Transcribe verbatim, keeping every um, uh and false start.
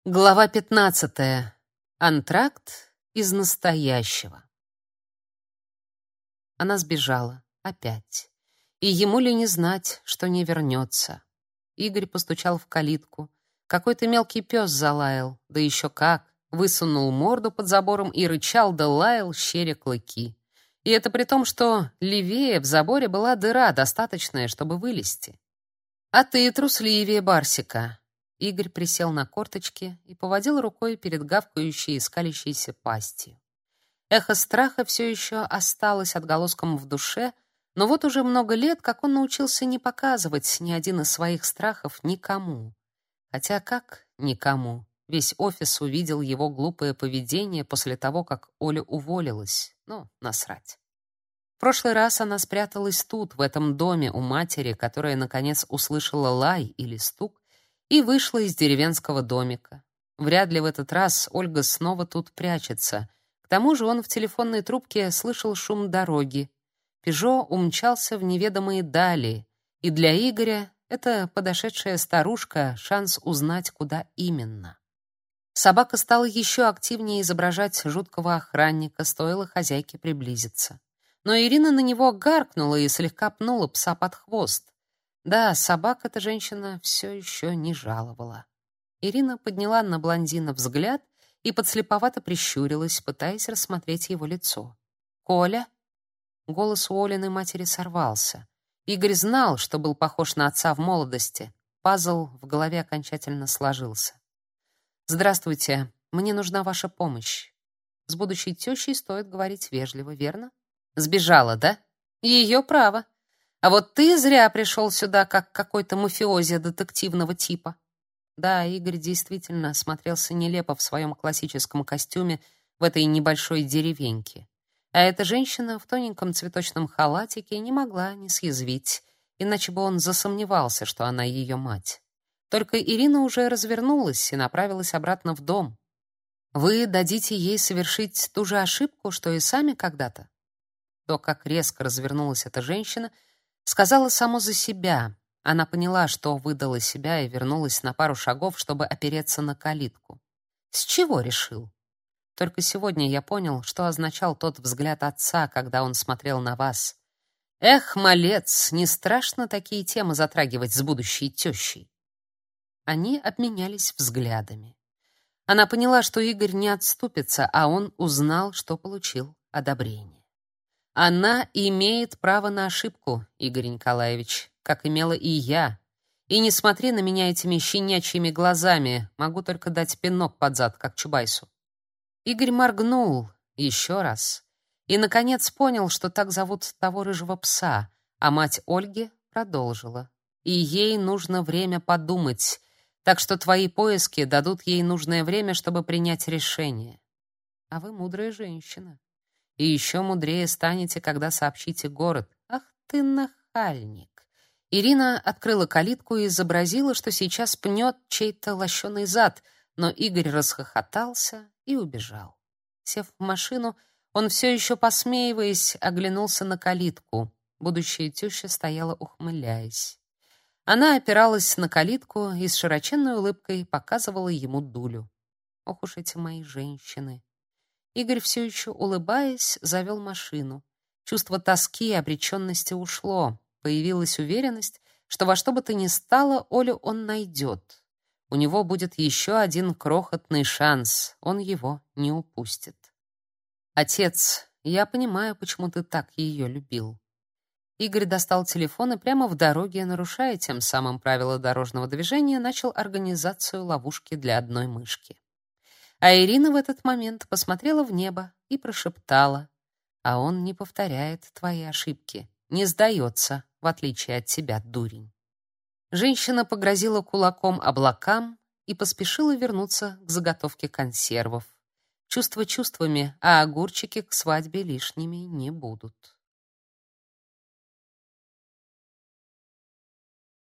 Глава пятнадцатая. Антракт из настоящего. Она сбежала. Опять. И ему ли не знать, что не вернется. Игорь постучал в калитку. Какой-то мелкий пес залаял, да еще как. Высунул морду под забором и рычал да лаял, щеря клыки. И это при том, что левее в заборе была дыра, достаточная, чтобы вылезти. «А ты трусливее Барсика». Игорь присел на корточки и поводил рукой перед гавкающей и скалящейся пастью. Эхо страха все еще осталось отголоском в душе, но вот уже много лет, как он научился не показывать ни один из своих страхов никому. Хотя как никому? Весь офис увидел его глупое поведение после того, как Оля уволилась. Ну, насрать. В прошлый раз она спряталась тут, в этом доме у матери, которая, наконец, услышала лай или стук, и вышла из деревенского домика. Вряд ли в этот раз Ольга снова тут прячется. К тому же он в телефонной трубке слышал шум дороги. Пежо умчался в неведомые дали, и для Игоря эта подошедшая старушка — шанс узнать, куда именно. Собака стала еще активнее изображать жуткого охранника, стоило хозяйке приблизиться. Но Ирина на него гаркнула и слегка пнула пса под хвост. Да, собак эта женщина все еще не жаловала. Ирина подняла на блондина взгляд и подслеповато прищурилась, пытаясь рассмотреть его лицо. «Коля?» Голос у Олиной матери сорвался. Игорь знал, что был похож на отца в молодости. Пазл в голове окончательно сложился. «Здравствуйте, мне нужна ваша помощь. С будущей тещей стоит говорить вежливо, верно? Сбежала, да? Ее право. А вот ты зря пришел сюда, как какой-то мафиози детективного типа». Да, Игорь действительно смотрелся нелепо в своем классическом костюме в этой небольшой деревеньке. А эта женщина в тоненьком цветочном халатике не могла не съязвить, иначе бы он засомневался, что она ее мать. Только Ирина уже развернулась и направилась обратно в дом. «Вы дадите ей совершить ту же ошибку, что и сами когда-то?» То, как резко развернулась эта женщина, сказала само за себя. Она поняла, что выдала себя, и вернулась на пару шагов, чтобы опереться на калитку. С чего решил? Только сегодня я понял, что означал тот взгляд отца, когда он смотрел на вас. Эх, малец, не страшно такие темы затрагивать с будущей тещей. Они обменялись взглядами. Она поняла, что Игорь не отступится, а он узнал, что получил одобрение. Она имеет право на ошибку, Игорь Николаевич, как имела и я. И не смотри на меня этими щенячьими глазами, могу только дать пинок под зад, как Чубайсу. Игорь моргнул еще раз и, наконец, понял, что так зовут того рыжего пса, а мать Ольги продолжила. И ей нужно время подумать, так что твои поиски дадут ей нужное время, чтобы принять решение. А вы мудрая женщина. И еще мудрее станете, когда сообщите город. Ах ты нахальник. Ирина открыла калитку и изобразила, что сейчас пнет чей-то лощеный зад, но Игорь расхохотался и убежал. Сев в машину, он все еще, посмеиваясь, оглянулся на калитку. Будущая теща стояла, ухмыляясь. Она опиралась на калитку и с широченной улыбкой показывала ему дулю. Ох уж эти мои женщины. Игорь все еще, улыбаясь, завел машину. Чувство тоски и обреченности ушло. Появилась уверенность, что во что бы то ни стало Олю он найдет. У него будет еще один крохотный шанс. Он его не упустит. «Отец, я понимаю, почему ты так ее любил». Игорь достал телефон и прямо в дороге, нарушая тем самым правила дорожного движения, начал организацию ловушки для одной мышки. А Ирина в этот момент посмотрела в небо и прошептала: «А он не повторяет твои ошибки, не сдается, в отличие от тебя, дурень». Женщина погрозила кулаком облакам и поспешила вернуться к заготовке консервов. Чувства чувствами, а огурчики к свадьбе лишними не будут.